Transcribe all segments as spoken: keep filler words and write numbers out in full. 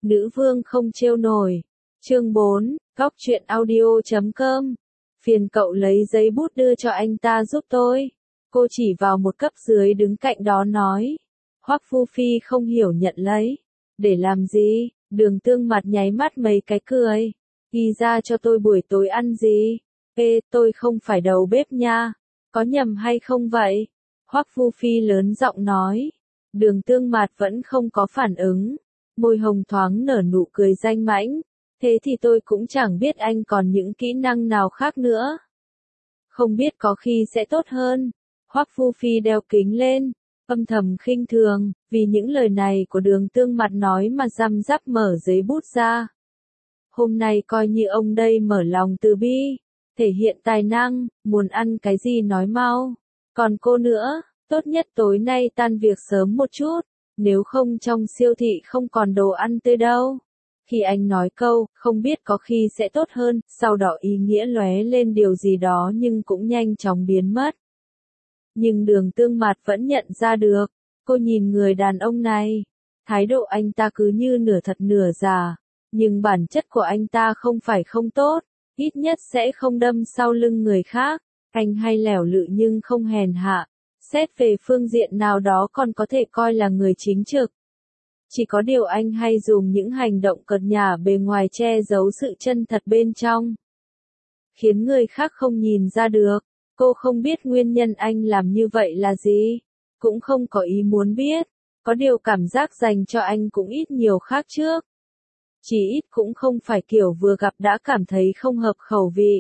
Nữ vương không trêu nổi. Chương bốn, góc truyện audio chấm com. Phiền cậu lấy giấy bút đưa cho anh ta giúp tôi. Cô chỉ vào một cấp dưới đứng cạnh đó nói. Hoắc Phu Phi không hiểu nhận lấy. Để làm gì? Đường Tương mặt nháy mắt mấy cái cười. Ghi ra cho tôi buổi tối ăn gì? Ê, tôi không phải đầu bếp nha. Có nhầm hay không vậy? Hoắc Phu Phi lớn giọng nói. Đường Tương mặt vẫn không có phản ứng. Môi hồng thoáng nở nụ cười danh mãnh. Thế thì tôi cũng chẳng biết anh còn những kỹ năng nào khác nữa. Không biết có khi sẽ tốt hơn. Hoắc Phu Phi đeo kính lên, âm thầm khinh thường, vì những lời này của Đường Tương mặt nói mà răm rắp mở giấy bút ra. Hôm nay coi như ông đây mở lòng từ bi, thể hiện tài năng, muốn ăn cái gì nói mau. Còn cô nữa, tốt nhất tối nay tan việc sớm một chút, nếu không trong siêu thị không còn đồ ăn tươi đâu. Khi anh nói câu, không biết có khi sẽ tốt hơn, sau đó ý nghĩa lóe lên điều gì đó nhưng cũng nhanh chóng biến mất. Nhưng Đường Tương mặt vẫn nhận ra được, cô nhìn người đàn ông này, thái độ anh ta cứ như nửa thật nửa giả, nhưng bản chất của anh ta không phải không tốt, ít nhất sẽ không đâm sau lưng người khác, anh hay lẻo lự nhưng không hèn hạ, xét về phương diện nào đó còn có thể coi là người chính trực. Chỉ có điều anh hay dùng những hành động cợt nhả bề ngoài che giấu sự chân thật bên trong, khiến người khác không nhìn ra được. Cô không biết nguyên nhân anh làm như vậy là gì, cũng không có ý muốn biết, có điều cảm giác dành cho anh cũng ít nhiều khác trước. Chỉ ít cũng không phải kiểu vừa gặp đã cảm thấy không hợp khẩu vị.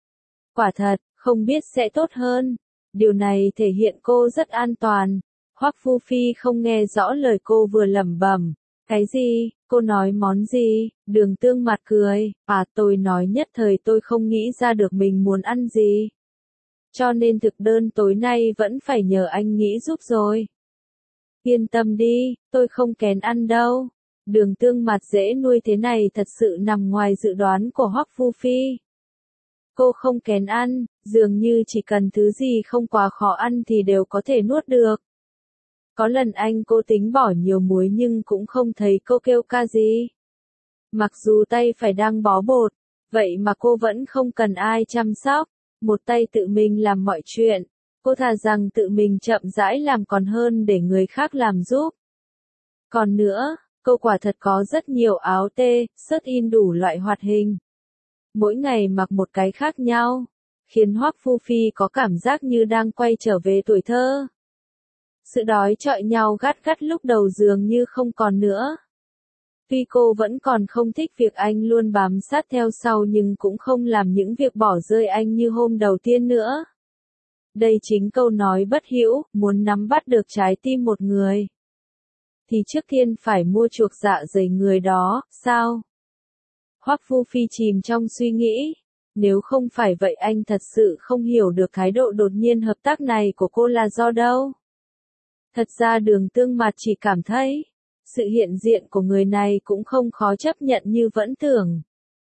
Quả thật, không biết sẽ tốt hơn, điều này thể hiện cô rất an toàn. Hoắc Phu Phi không nghe rõ lời cô vừa lẩm bẩm. Cái gì? Cô nói món gì? Đường Tương mặt cười. À, tôi nói nhất thời tôi không nghĩ ra được mình muốn ăn gì. Cho nên thực đơn tối nay vẫn phải nhờ anh nghĩ giúp rồi. Yên tâm đi, tôi không kén ăn đâu. Đường Tương mặt dễ nuôi thế này thật sự nằm ngoài dự đoán của Hoắc Phu Phi. Cô không kén ăn, dường như chỉ cần thứ gì không quá khó ăn thì đều có thể nuốt được. Có lần anh cô tính bỏ nhiều muối nhưng cũng không thấy cô kêu ca gì. Mặc dù tay phải đang bó bột, vậy mà cô vẫn không cần ai chăm sóc, một tay tự mình làm mọi chuyện. Cô thà rằng tự mình chậm rãi làm còn hơn để người khác làm giúp. Còn nữa, cô quả thật có rất nhiều áo tê, sớt in đủ loại hoạt hình. Mỗi ngày mặc một cái khác nhau, khiến Hoắc Phu Phi có cảm giác như đang quay trở về tuổi thơ. Sự đói chọi nhau gắt gắt lúc đầu dường như không còn nữa. Tuy cô vẫn còn không thích việc anh luôn bám sát theo sau nhưng cũng không làm những việc bỏ rơi anh như hôm đầu tiên nữa. Đây chính câu nói bất hữu, muốn nắm bắt được trái tim một người, thì trước tiên phải mua chuộc dạ dày người đó, sao? Hoắc Phu Phi chìm trong suy nghĩ. Nếu không phải vậy anh thật sự không hiểu được thái độ đột nhiên hợp tác này của cô là do đâu. Thật ra Đường Tương mặt chỉ cảm thấy, sự hiện diện của người này cũng không khó chấp nhận như vẫn tưởng.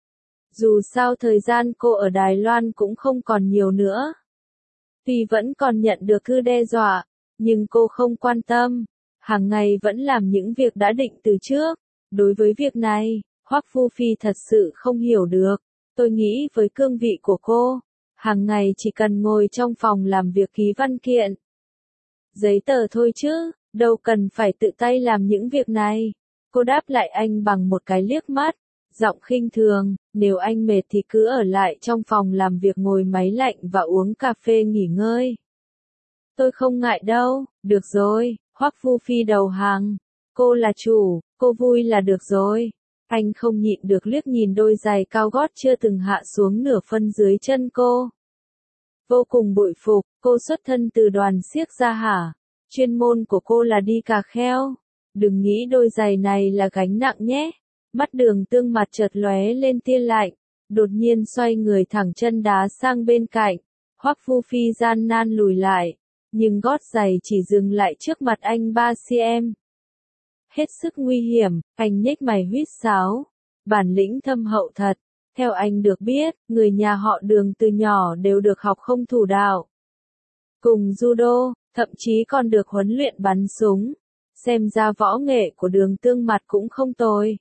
Dù sao thời gian cô ở Đài Loan cũng không còn nhiều nữa. Tuy vẫn còn nhận được thư đe dọa, nhưng cô không quan tâm. Hàng ngày vẫn làm những việc đã định từ trước. Đối với việc này, Hoắc Phu Phi thật sự không hiểu được. Tôi nghĩ với cương vị của cô, hàng ngày chỉ cần ngồi trong phòng làm việc ký văn kiện, giấy tờ thôi chứ, đâu cần phải tự tay làm những việc này. Cô đáp lại anh bằng một cái liếc mắt, giọng khinh thường, nếu anh mệt thì cứ ở lại trong phòng làm việc ngồi máy lạnh và uống cà phê nghỉ ngơi. Tôi không ngại đâu, được rồi, Hoắc Phu Phi đầu hàng. Cô là chủ, cô vui là được rồi. Anh không nhịn được liếc nhìn đôi giày cao gót chưa từng hạ xuống nửa phân dưới chân cô. Vô cùng bội phục, cô xuất thân từ đoàn xiếc Gia hả? Chuyên môn của cô là đi cà kheo. Đừng nghĩ đôi giày này là gánh nặng nhé. Mắt Đường Tương mặt chợt lóe lên tia lạnh, đột nhiên xoay người thẳng chân đá sang bên cạnh. Hoắc Phu Phi gian nan lùi lại, nhưng gót giày chỉ dừng lại trước mặt anh ba xăng-ti-mét. Hết sức nguy hiểm, anh nhếch mày huýt sáo. Bản lĩnh thâm hậu thật. Theo anh được biết, người nhà họ Đường từ nhỏ đều được học không thủ đạo. Cùng judo, thậm chí còn được huấn luyện bắn súng. Xem ra võ nghệ của Đường Tương mặt cũng không tồi.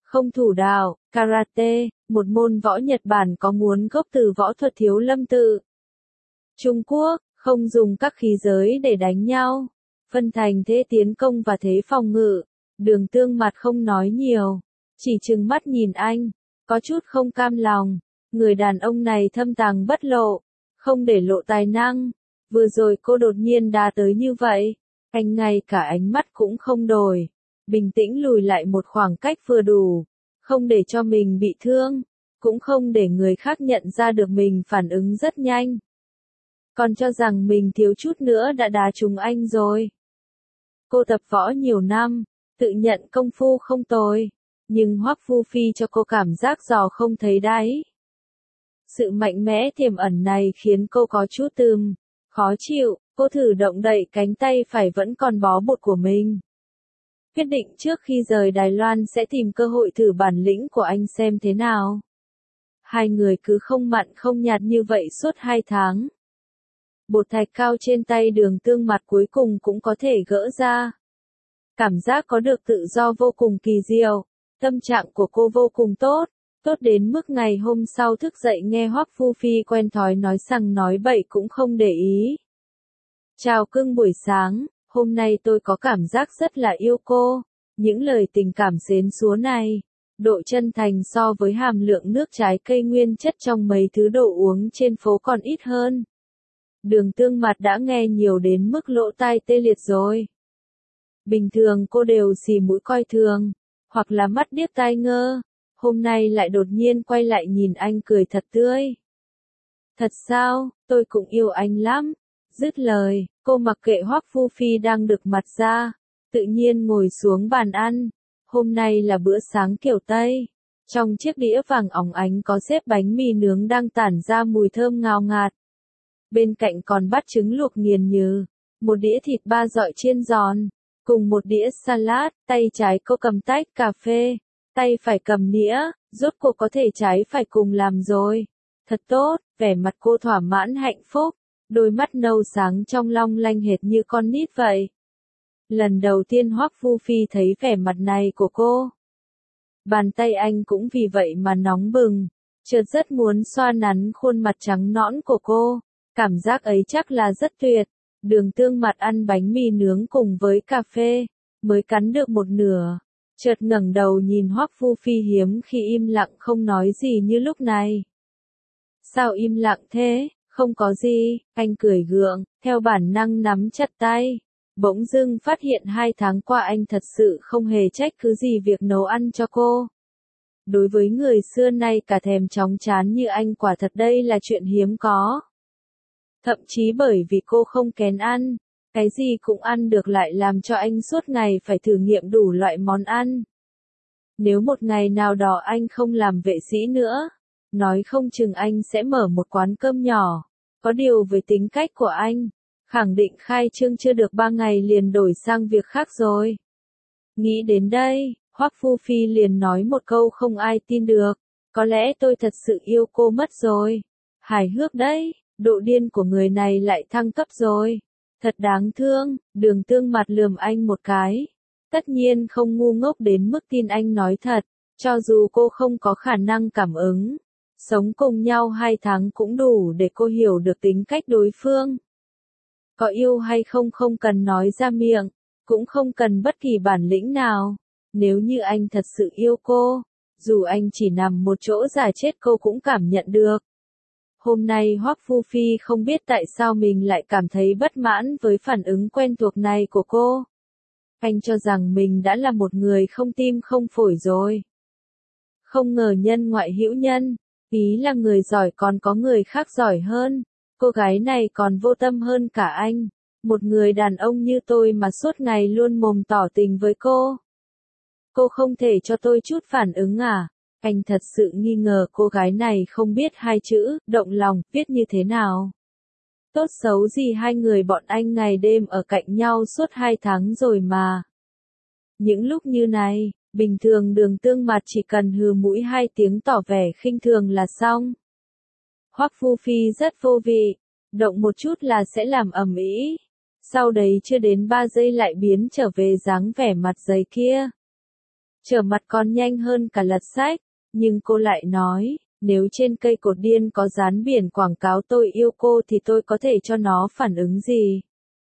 Không thủ đạo, karate, một môn võ Nhật Bản có nguồn gốc từ võ thuật thiếu lâm tự. Trung Quốc, không dùng các khí giới để đánh nhau. Phân thành thế tiến công và thế phòng ngự. Đường Tương mặt không nói nhiều. Chỉ trừng mắt nhìn anh. Có chút không cam lòng. Người đàn ông này thâm tàng bất lộ. Không để lộ tài năng. Vừa rồi cô đột nhiên đá tới như vậy. Anh ngay cả ánh mắt cũng không đổi. Bình tĩnh lùi lại một khoảng cách vừa đủ. Không để cho mình bị thương. Cũng không để người khác nhận ra được mình phản ứng rất nhanh. Còn cho rằng mình thiếu chút nữa đã đá trúng anh rồi. Cô tập võ nhiều năm, tự nhận công phu không tồi. Nhưng Hoắc Vu Phi cho cô cảm giác giò không thấy đáy. Sự mạnh mẽ tiềm ẩn này khiến cô có chút từm, khó chịu. Cô thử động đậy cánh tay phải vẫn còn bó bột của mình. Quyết định trước khi rời Đài Loan sẽ tìm cơ hội thử bản lĩnh của anh xem thế nào. Hai người cứ không mặn không nhạt như vậy suốt hai tháng. Bột thạch cao trên tay Đường Tương mặt cuối cùng cũng có thể gỡ ra. Cảm giác có được tự do vô cùng kỳ diệu. Tâm trạng của cô vô cùng tốt. Tốt đến mức ngày hôm sau thức dậy nghe Hoắc Vu Phi quen thói nói sằng nói bậy cũng không để ý. Chào cưng buổi sáng, hôm nay tôi có cảm giác rất là yêu cô. Những lời tình cảm xến xúa này, độ chân thành so với hàm lượng nước trái cây nguyên chất trong mấy thứ đồ uống trên phố còn ít hơn. Đường Tương mặt đã nghe nhiều đến mức lỗ tai tê liệt rồi. Bình thường cô đều xì mũi coi thường, hoặc là mắt điếc tai ngơ. Hôm nay lại đột nhiên quay lại nhìn anh cười thật tươi. Thật sao, tôi cũng yêu anh lắm. Dứt lời, cô mặc kệ Hoắc Vu Phi đang đực mặt ra, tự nhiên ngồi xuống bàn ăn. Hôm nay là bữa sáng kiểu Tây. Trong chiếc đĩa vàng óng ánh có xếp bánh mì nướng đang tản ra mùi thơm ngào ngạt. Bên cạnh còn bát trứng luộc nghiền nhừ, một đĩa thịt ba dọi chiên giòn, cùng một đĩa salad. Tay trái cô cầm tách cà phê, tay phải cầm nĩa, rốt cuộc có thể trái phải cùng làm rồi. Thật tốt, vẻ mặt cô thỏa mãn hạnh phúc, đôi mắt nâu sáng trong long lanh hệt như con nít vậy. Lần đầu tiên Hoắc Vu Phi thấy vẻ mặt này của cô. Bàn tay anh cũng vì vậy mà nóng bừng, chợt rất muốn xoa nắn khuôn mặt trắng nõn của cô. Cảm giác ấy chắc là rất tuyệt. Đường Tương mặt ăn bánh mì nướng cùng với cà phê, mới cắn được một nửa. Chợt ngẩng đầu nhìn Hoắc Vu Phi hiếm khi im lặng không nói gì như lúc này. Sao im lặng thế? Không có gì, anh cười gượng, theo bản năng nắm chặt tay. Bỗng dưng phát hiện hai tháng qua anh thật sự không hề trách cứ gì việc nấu ăn cho cô. Đối với người xưa nay cả thèm chóng chán như anh quả thật đây là chuyện hiếm có. Thậm chí bởi vì cô không kén ăn, cái gì cũng ăn được lại làm cho anh suốt ngày phải thử nghiệm đủ loại món ăn. Nếu một ngày nào đó anh không làm vệ sĩ nữa, nói không chừng anh sẽ mở một quán cơm nhỏ. Có điều với tính cách của anh, khẳng định khai trương chưa được ba ngày liền đổi sang việc khác rồi. Nghĩ đến đây, Hoắc Vu Phi liền nói một câu không ai tin được. Có lẽ tôi thật sự yêu cô mất rồi. Hài hước đấy, độ điên của người này lại thăng cấp rồi. Thật đáng thương. Đường Tương mặt lườm anh một cái. Tất nhiên không ngu ngốc đến mức tin anh nói thật, cho dù cô không có khả năng cảm ứng. Sống cùng nhau hai tháng cũng đủ để cô hiểu được tính cách đối phương. Có yêu hay không không cần nói ra miệng, cũng không cần bất kỳ bản lĩnh nào. Nếu như anh thật sự yêu cô, dù anh chỉ nằm một chỗ giả chết cô cũng cảm nhận được. Hôm nay Hoắc Vu Phi không biết tại sao mình lại cảm thấy bất mãn với phản ứng quen thuộc này của cô. Anh cho rằng mình đã là một người không tim không phổi rồi. Không ngờ nhân ngoại hữu nhân, ý là người giỏi còn có người khác giỏi hơn. Cô gái này còn vô tâm hơn cả anh. Một người đàn ông như tôi mà suốt ngày luôn mồm tỏ tình với cô. Cô không thể cho tôi chút phản ứng à? Anh thật sự nghi ngờ cô gái này không biết hai chữ, động lòng, viết như thế nào. Tốt xấu gì hai người bọn anh ngày đêm ở cạnh nhau suốt hai tháng rồi mà. Những lúc như này, bình thường Đường Tương mặt chỉ cần hừ mũi hai tiếng tỏ vẻ khinh thường là xong. Hoắc Vu Phi rất vô vị, động một chút là sẽ làm ầm ĩ. Sau đấy chưa đến ba giây lại biến trở về dáng vẻ mặt dày kia. trở mặt còn nhanh hơn cả lật sách, nhưng cô lại nói, nếu trên cây cột điện có dán biển quảng cáo tôi yêu cô thì tôi có thể cho nó phản ứng gì?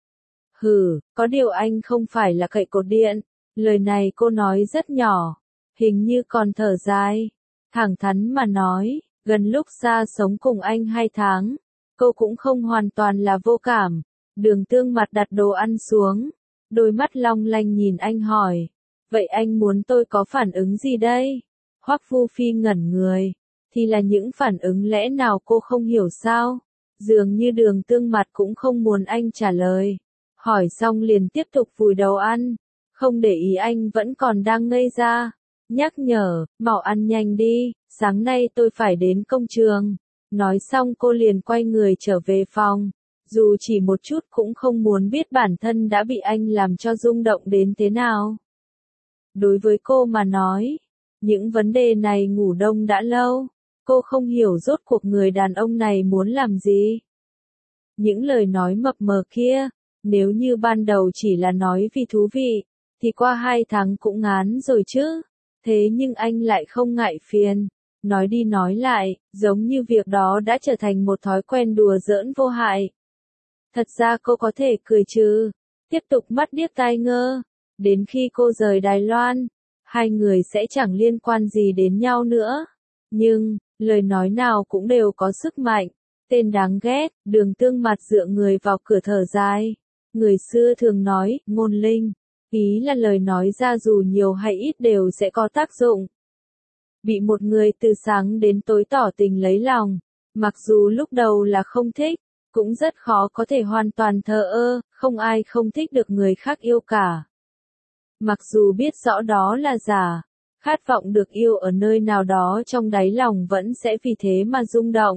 Hừ, có điều anh không phải là cây cột điện. Lời này cô nói rất nhỏ, hình như còn thở dài. Thẳng thắn mà nói, gần lúc ra sống cùng anh hai tháng, cô cũng không hoàn toàn là vô cảm. Đường Tương mặt đặt đồ ăn xuống, đôi mắt long lanh nhìn anh hỏi, vậy anh muốn tôi có phản ứng gì đây? Hoắc Vu Phi ngẩn người, thì là những phản ứng lẽ nào cô không hiểu sao? Dường như Đường Tương mặt cũng không muốn anh trả lời. Hỏi xong liền tiếp tục vùi đầu ăn, không để ý anh vẫn còn đang ngây ra. Nhắc nhở, mau ăn nhanh đi, sáng nay tôi phải đến công trường. Nói xong cô liền quay người trở về phòng, dù chỉ một chút cũng không muốn biết bản thân đã bị anh làm cho rung động đến thế nào. Đối với cô mà nói, những vấn đề này ngủ đông đã lâu, cô không hiểu rốt cuộc người đàn ông này muốn làm gì. Những lời nói mập mờ kia, nếu như ban đầu chỉ là nói vì thú vị, thì qua hai tháng cũng ngán rồi chứ. Thế nhưng anh lại không ngại phiền. Nói đi nói lại, giống như việc đó đã trở thành một thói quen đùa giỡn vô hại. Thật ra cô có thể cười trừ, tiếp tục mắt điếc tai ngơ. Đến khi cô rời Đài Loan, hai người sẽ chẳng liên quan gì đến nhau nữa. Nhưng, lời nói nào cũng đều có sức mạnh. Tên đáng ghét, Đường Tương mặt dựa người vào cửa thở dài. Người xưa thường nói, ngôn linh, ý là lời nói ra dù nhiều hay ít đều sẽ có tác dụng. Bị một người từ sáng đến tối tỏ tình lấy lòng, mặc dù lúc đầu là không thích, cũng rất khó có thể hoàn toàn thờ ơ, không ai không thích được người khác yêu cả. Mặc dù biết rõ đó là giả, khát vọng được yêu ở nơi nào đó trong đáy lòng vẫn sẽ vì thế mà rung động.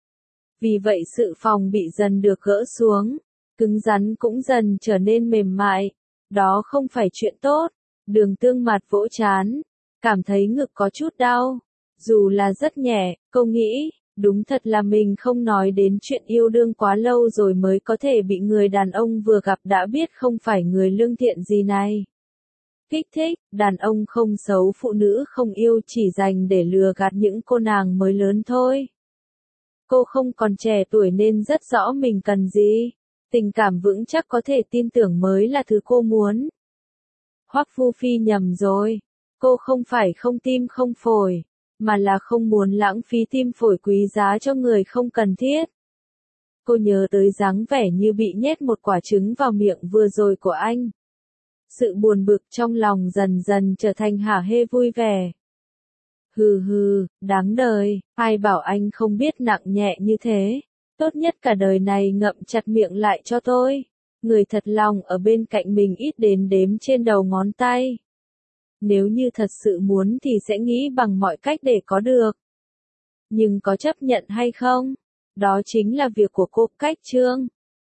Vì vậy sự phòng bị dần được gỡ xuống, cứng rắn cũng dần trở nên mềm mại. Đó không phải chuyện tốt. Đường Tương mặt vỗ trán, cảm thấy ngực có chút đau. Dù là rất nhẹ, cô nghĩ, đúng thật là mình không nói đến chuyện yêu đương quá lâu rồi mới có thể bị người đàn ông vừa gặp đã biết không phải người lương thiện gì này. Kích thích, đàn ông không xấu phụ nữ không yêu chỉ dành để lừa gạt những cô nàng mới lớn thôi. Cô không còn trẻ tuổi nên rất rõ mình cần gì. Tình cảm vững chắc có thể tin tưởng mới là thứ cô muốn. Hoắc Vu Phi nhầm rồi. Cô không phải không tim không phổi, mà là không muốn lãng phí tim phổi quý giá cho người không cần thiết. Cô nhớ tới dáng vẻ như bị nhét một quả trứng vào miệng vừa rồi của anh. Sự buồn bực trong lòng dần dần trở thành hả hê vui vẻ. Hừ hừ, đáng đời, ai bảo anh không biết nặng nhẹ như thế. Tốt nhất cả đời này ngậm chặt miệng lại cho tôi. Người thật lòng ở bên cạnh mình ít đến đếm trên đầu ngón tay. Nếu như thật sự muốn thì sẽ nghĩ bằng mọi cách để có được. Nhưng có chấp nhận hay không? Đó chính là việc của cô. Cách chương